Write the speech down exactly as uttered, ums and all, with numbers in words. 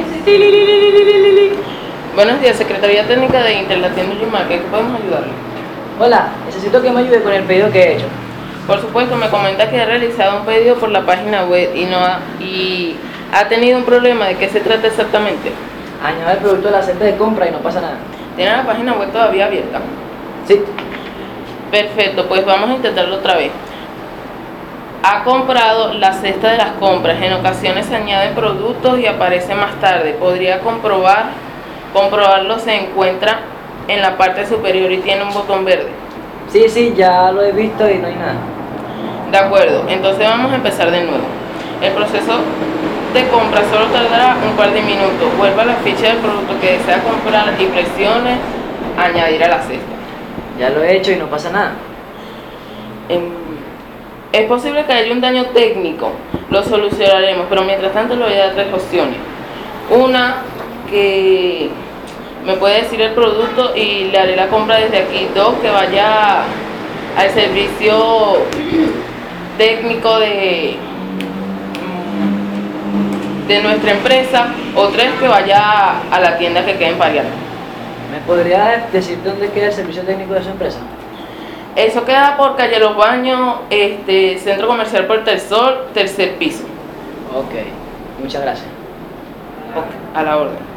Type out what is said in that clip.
Buenos días, Secretaría Técnica de Intel, la tienda Limarque, ¿qué podemos ayudarle? Hola, necesito que me ayude con el pedido que he hecho. Por supuesto, me comenta que ha realizado un pedido por la página web y no ha, y ha tenido un problema. ¿De qué se trata exactamente? Añade el producto a la cesta de compra y no pasa nada. ¿Tiene la página web todavía abierta? Sí. Perfecto, pues vamos a intentarlo otra vez. Ha comprado la cesta de las compras. En ocasiones se añaden productos y aparece más tarde. Podría comprobar, comprobarlo. Se encuentra en la parte superior y tiene un botón verde. Sí, sí, ya lo he visto y no hay nada. De acuerdo, entonces vamos a empezar de nuevo. El proceso de compra solo tardará un par de minutos. Vuelva a la ficha del producto que desea comprar y presione añadir a la cesta. Ya lo he hecho y no pasa nada. Em, Es posible que haya un daño técnico, lo solucionaremos, pero mientras tanto le voy a dar tres opciones. Una, que me puede decir el producto y le haré la compra desde aquí. Dos, que vaya al servicio técnico de, de nuestra empresa. O tres, que vaya a la tienda que quede en Pariato. ¿Me podría decir dónde queda el servicio técnico de su empresa? Eso queda por calle Los Baños, este, Centro Comercial Puerta del Sol, tercer piso. Ok, muchas gracias. Ok, a la orden.